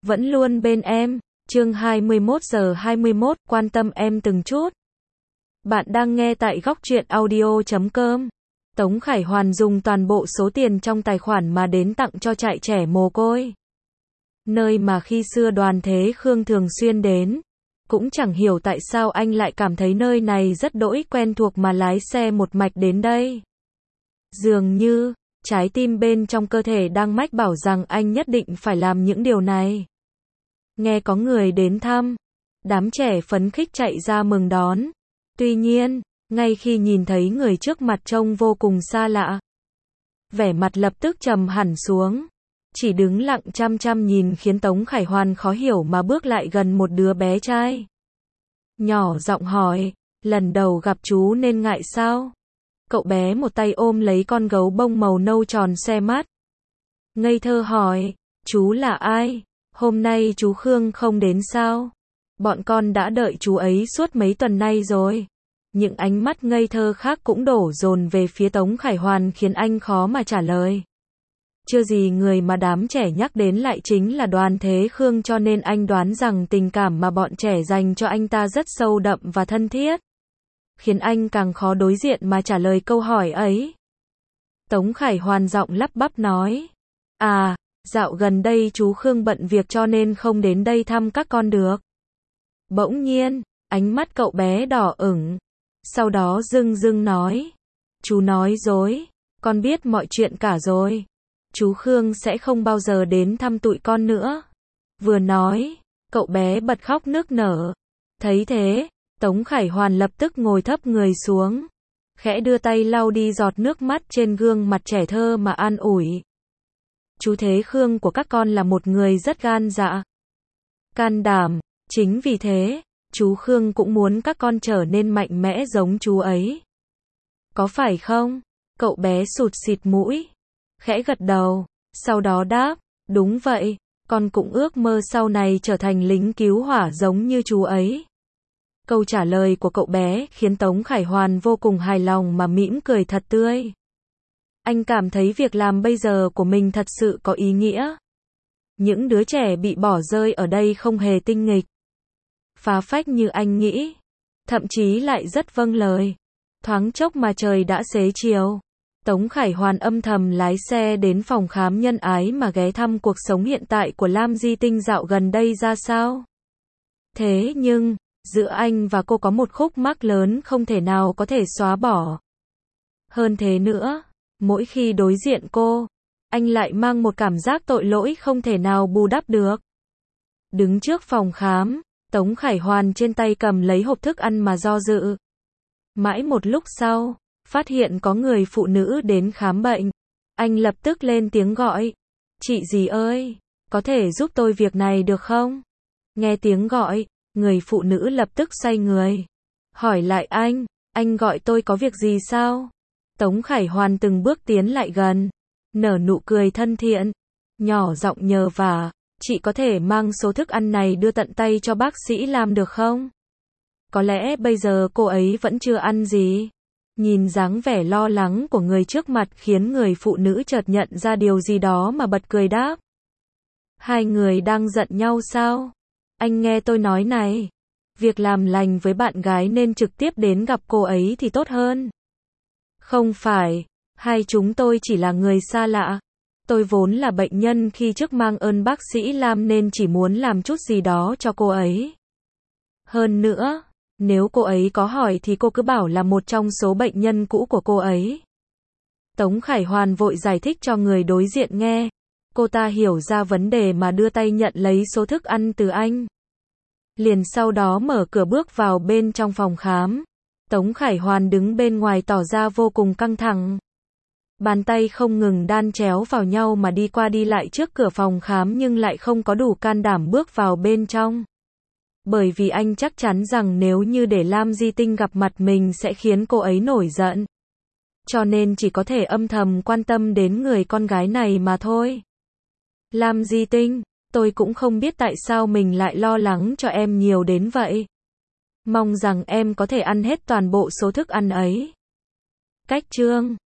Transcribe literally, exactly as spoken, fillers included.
vẫn luôn bên em. Chương hai mươi mốt giờ hai mươi mốt, quan tâm em từng chút. Bạn đang nghe tại góc truyện audio chấm com. Tống Khải Hoàn dùng toàn bộ số tiền trong tài khoản mà đến tặng cho trại trẻ mồ côi. Nơi mà khi xưa Đoàn Thế Khương thường xuyên đến. Cũng chẳng hiểu tại sao anh lại cảm thấy nơi này rất đỗi quen thuộc mà lái xe một mạch đến đây. Dường như, trái tim bên trong cơ thể đang mách bảo rằng anh nhất định phải làm những điều này. Nghe có người đến thăm, đám trẻ phấn khích chạy ra mừng đón. Tuy nhiên, ngay khi nhìn thấy người trước mặt trông vô cùng xa lạ, vẻ mặt lập tức trầm hẳn xuống. Chỉ đứng lặng chăm chăm nhìn khiến Tống Khải Hoàn khó hiểu mà bước lại gần một đứa bé trai. Nhỏ giọng hỏi, lần đầu gặp chú nên ngại sao? Cậu bé một tay ôm lấy con gấu bông màu nâu tròn xe mắt. Ngây thơ hỏi, chú là ai? Hôm nay chú Khương không đến sao? Bọn con đã đợi chú ấy suốt mấy tuần nay rồi. Những ánh mắt ngây thơ khác cũng đổ dồn về phía Tống Khải Hoàn khiến anh khó mà trả lời. Chưa gì người mà đám trẻ nhắc đến lại chính là Đoàn Thế Khương, cho nên anh đoán rằng tình cảm mà bọn trẻ dành cho anh ta rất sâu đậm và thân thiết. Khiến anh càng khó đối diện mà trả lời câu hỏi ấy. Tống Khải Hoàn giọng lắp bắp nói. À, dạo gần đây chú Khương bận việc cho nên không đến đây thăm các con được. Bỗng nhiên, ánh mắt cậu bé đỏ ửng. Sau đó dưng dưng nói. Chú nói dối, con biết mọi chuyện cả rồi. Chú Khương sẽ không bao giờ đến thăm tụi con nữa. Vừa nói, cậu bé bật khóc nức nở. Thấy thế, Tống Khải Hoàn lập tức ngồi thấp người xuống, khẽ đưa tay lau đi giọt nước mắt trên gương mặt trẻ thơ mà an ủi. Chú Thế Khương của các con là một người rất gan dạ, can đảm, chính vì thế, chú Khương cũng muốn các con trở nên mạnh mẽ giống chú ấy. Có phải không? Cậu bé sụt xịt mũi, khẽ gật đầu, sau đó đáp, đúng vậy, con cũng ước mơ sau này trở thành lính cứu hỏa giống như chú ấy. Câu trả lời của cậu bé khiến Tống Khải Hoàn vô cùng hài lòng mà mỉm cười thật tươi. Anh cảm thấy việc làm bây giờ của mình thật sự có ý nghĩa. Những đứa trẻ bị bỏ rơi ở đây không hề tinh nghịch, phá phách như anh nghĩ, thậm chí lại rất vâng lời. Thoáng chốc mà trời đã xế chiều. Tống Khải Hoàn âm thầm lái xe đến phòng khám nhân ái mà ghé thăm cuộc sống hiện tại của Lam Di Tinh dạo gần đây ra sao. Thế nhưng, giữa anh và cô có một khúc mắc lớn không thể nào có thể xóa bỏ. Hơn thế nữa, mỗi khi đối diện cô, anh lại mang một cảm giác tội lỗi không thể nào bù đắp được. Đứng trước phòng khám, Tống Khải Hoàn trên tay cầm lấy hộp thức ăn mà do dự. Mãi một lúc sau, phát hiện có người phụ nữ đến khám bệnh. Anh lập tức lên tiếng gọi. Chị dì ơi, có thể giúp tôi việc này được không? Nghe tiếng gọi, người phụ nữ lập tức xoay người. Hỏi lại anh, anh gọi tôi có việc gì sao? Tống Khải Hoàn từng bước tiến lại gần, nở nụ cười thân thiện, nhỏ giọng nhờ vả, chị có thể mang số thức ăn này đưa tận tay cho bác sĩ Lam được không? Có lẽ bây giờ cô ấy vẫn chưa ăn gì. Nhìn dáng vẻ lo lắng của người trước mặt khiến người phụ nữ chợt nhận ra điều gì đó mà bật cười đáp. Hai người đang giận nhau sao? Anh nghe tôi nói này. Việc làm lành với bạn gái nên trực tiếp đến gặp cô ấy thì tốt hơn. Không phải, hai chúng tôi chỉ là người xa lạ. Tôi vốn là bệnh nhân khi trước mang ơn bác sĩ Lam nên chỉ muốn làm chút gì đó cho cô ấy. Hơn nữa, nếu cô ấy có hỏi thì cô cứ bảo là một trong số bệnh nhân cũ của cô ấy. Tống Khải Hoàn vội giải thích cho người đối diện nghe. Cô ta hiểu ra vấn đề mà đưa tay nhận lấy số thức ăn từ anh. Liền sau đó mở cửa bước vào bên trong phòng khám. Tống Khải Hoàn đứng bên ngoài tỏ ra vô cùng căng thẳng. Bàn tay không ngừng đan chéo vào nhau mà đi qua đi lại trước cửa phòng khám nhưng lại không có đủ can đảm bước vào bên trong. Bởi vì anh chắc chắn rằng nếu như để Lam Di Tinh gặp mặt mình sẽ khiến cô ấy nổi giận. Cho nên chỉ có thể âm thầm quan tâm đến người con gái này mà thôi. Lam Di Tinh, tôi cũng không biết tại sao mình lại lo lắng cho em nhiều đến vậy. Mong rằng em có thể ăn hết toàn bộ số thức ăn ấy. Cách chương